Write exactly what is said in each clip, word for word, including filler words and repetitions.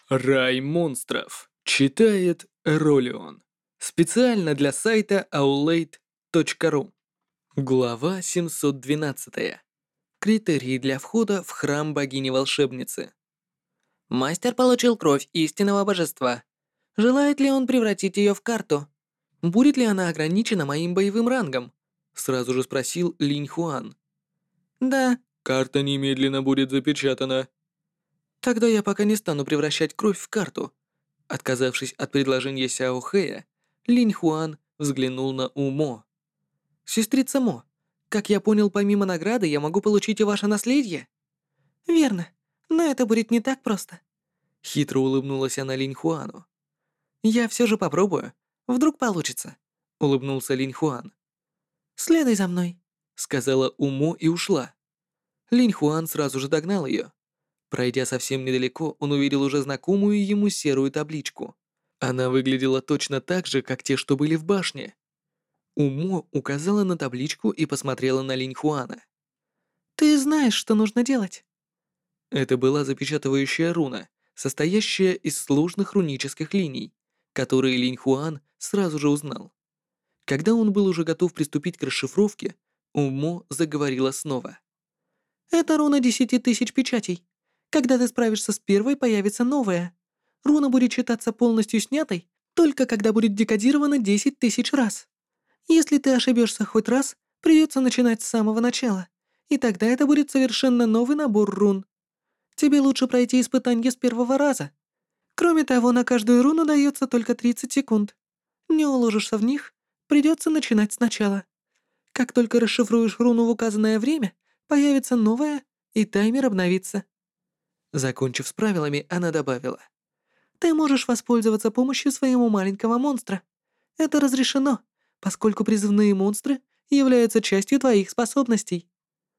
Рай монстров. Читает Ролион. Специально для сайта аулейт точка ру. Глава семьсот двенадцать. Критерии для входа в храм богини-волшебницы. Мастер получил кровь истинного божества. Желает ли он превратить ее в карту? Будет ли она ограничена моим боевым рангом? Сразу же спросил Линь Хуан. Да. Карта немедленно будет запечатана. Тогда я пока не стану превращать кровь в карту. Отказавшись от предложения Сяо Хэя, Линь Хуан взглянул на Умо. «Сестрица Мо, как я понял, помимо награды я могу получить и ваше наследие?» «Верно, но это будет не так просто». Хитро улыбнулась она Линь Хуану. «Я все же попробую. Вдруг получится», — улыбнулся Линь Хуан. «Следуй за мной», — сказала Умо и ушла. Линь Хуан сразу же догнал ее. Пройдя совсем недалеко, он увидел уже знакомую ему серую табличку. Она выглядела точно так же, как те, что были в башне. Умо указала на табличку и посмотрела на Линь Хуана. «Ты знаешь, что нужно делать?» Это была запечатывающая руна, состоящая из сложных рунических линий, которые Линь Хуан сразу же узнал. Когда он был уже готов приступить к расшифровке, Умо заговорила снова. «Это руна десяти тысяч печатей. Когда ты справишься с первой, появится новая. Руна будет считаться полностью снятой, только когда будет декодирована десять тысяч раз. Если ты ошибешься хоть раз, придется начинать с самого начала, и тогда это будет совершенно новый набор рун. Тебе лучше пройти испытание с первого раза. Кроме того, на каждую руну дается только тридцать секунд. Не уложишься в них, придется начинать сначала. Как только расшифруешь руну в указанное время, появится новая, и таймер обновится». Закончив с правилами, она добавила. «Ты можешь воспользоваться помощью своего маленького монстра. Это разрешено, поскольку призывные монстры являются частью твоих способностей».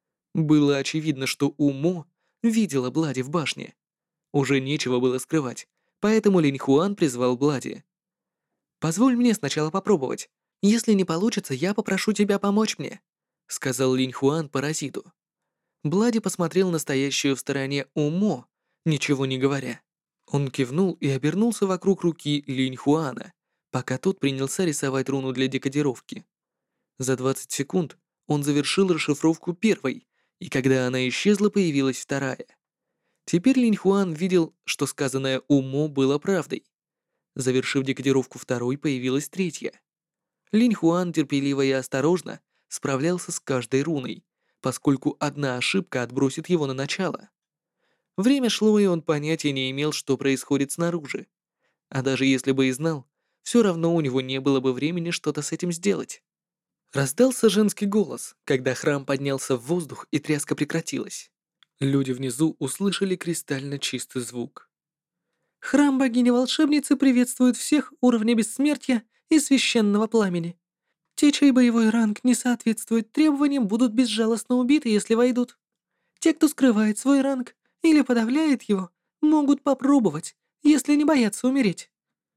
Было очевидно, что Умо видела Блади в башне. Уже нечего было скрывать, поэтому Линь Хуан призвал Блади. «Позволь мне сначала попробовать. Если не получится, я попрошу тебя помочь мне», — сказал Линь Хуан паразиту. Блади посмотрел на стоящую в стороне Умо, ничего не говоря. Он кивнул и обернулся вокруг руки Линь Хуана, пока тот принялся рисовать руну для декодировки. За двадцать секунд он завершил расшифровку первой, и когда она исчезла, появилась вторая. Теперь Линь Хуан видел, что сказанное Умо было правдой. Завершив декодировку второй, появилась третья. Линь Хуан терпеливо и осторожно справлялся с каждой руной, поскольку одна ошибка отбросит его на начало. Время шло, и он понятия не имел, что происходит снаружи. А даже если бы и знал, все равно у него не было бы времени что-то с этим сделать. Раздался женский голос, когда храм поднялся в воздух и тряска прекратилась. Люди внизу услышали кристально чистый звук. «Храм богини-волшебницы приветствует всех уровня бессмертия и священного пламени. Те, чей боевой ранг не соответствует требованиям, будут безжалостно убиты, если войдут. Те, кто скрывает свой ранг или подавляет его, могут попробовать, если не боятся умереть».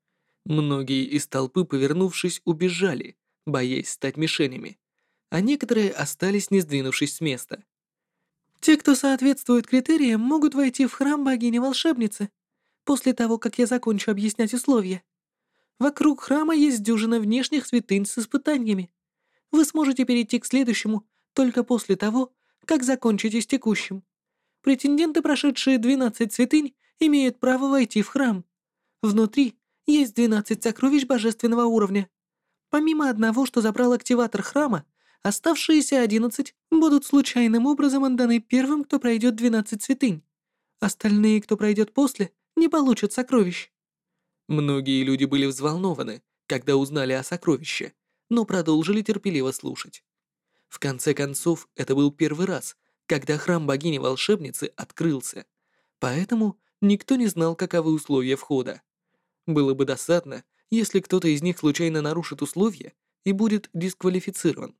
Многие из толпы, повернувшись, убежали, боясь стать мишенями, а некоторые остались, не сдвинувшись с места. «Те, кто соответствует критериям, могут войти в храм богини-волшебницы после того, как я закончу объяснять условия. Вокруг храма есть дюжина внешних святынь с испытаниями. Вы сможете перейти к следующему только после того, как закончите с текущим. Претенденты, прошедшие двенадцать святынь, имеют право войти в храм. Внутри есть двенадцать сокровищ божественного уровня. Помимо одного, что забрал активатор храма, оставшиеся одиннадцать будут случайным образом отданы первым, кто пройдет двенадцать святынь. Остальные, кто пройдет после, не получат сокровищ». Многие люди были взволнованы, когда узнали о сокровище, но продолжили терпеливо слушать. В конце концов, это был первый раз, когда храм богини-волшебницы открылся, поэтому никто не знал, каковы условия входа. Было бы досадно, если кто-то из них случайно нарушит условия и будет дисквалифицирован.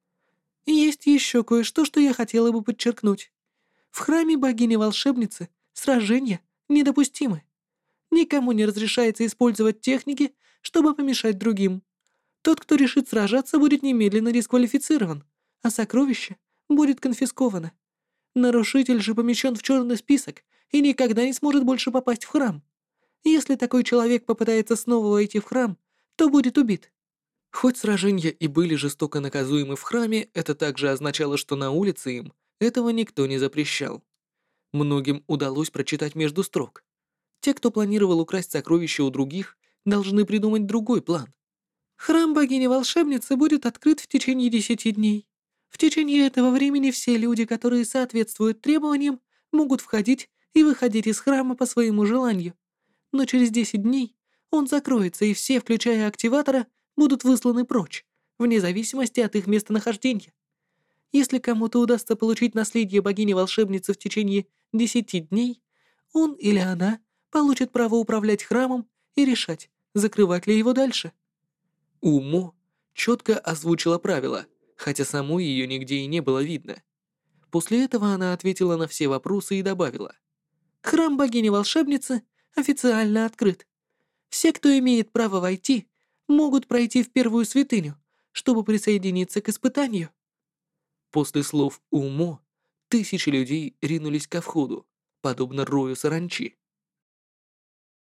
«Есть еще кое-что, что я хотела бы подчеркнуть. В храме богини-волшебницы сражения недопустимы. Никому не разрешается использовать техники, чтобы помешать другим. Тот, кто решит сражаться, будет немедленно дисквалифицирован, а сокровище будет конфисковано. Нарушитель же помещен в черный список и никогда не сможет больше попасть в храм. Если такой человек попытается снова войти в храм, то будет убит. Хоть сражения и были жестоко наказуемы в храме, это также означало, что на улице им этого никто не запрещал. Многим удалось прочитать между строк. Те, кто планировал украсть сокровища у других, должны придумать другой план. Храм богини-волшебницы будет открыт в течение десяти дней. В течение этого времени все люди, которые соответствуют требованиям, могут входить и выходить из храма по своему желанию. Но через десять дней он закроется, и все, включая активатора, будут высланы прочь, вне зависимости от их местонахождения. Если кому-то удастся получить наследие богини-волшебницы в течение десяти дней, он или она получит право управлять храмом и решать, закрывать ли его дальше. Умо четко озвучила правила, хотя самой ее нигде и не было видно. После этого она ответила на все вопросы и добавила. Храм богини-волшебницы официально открыт. Все, кто имеет право войти, могут пройти в первую святыню, чтобы присоединиться к испытанию. После слов Умо тысячи людей ринулись ко входу, подобно рою саранчи.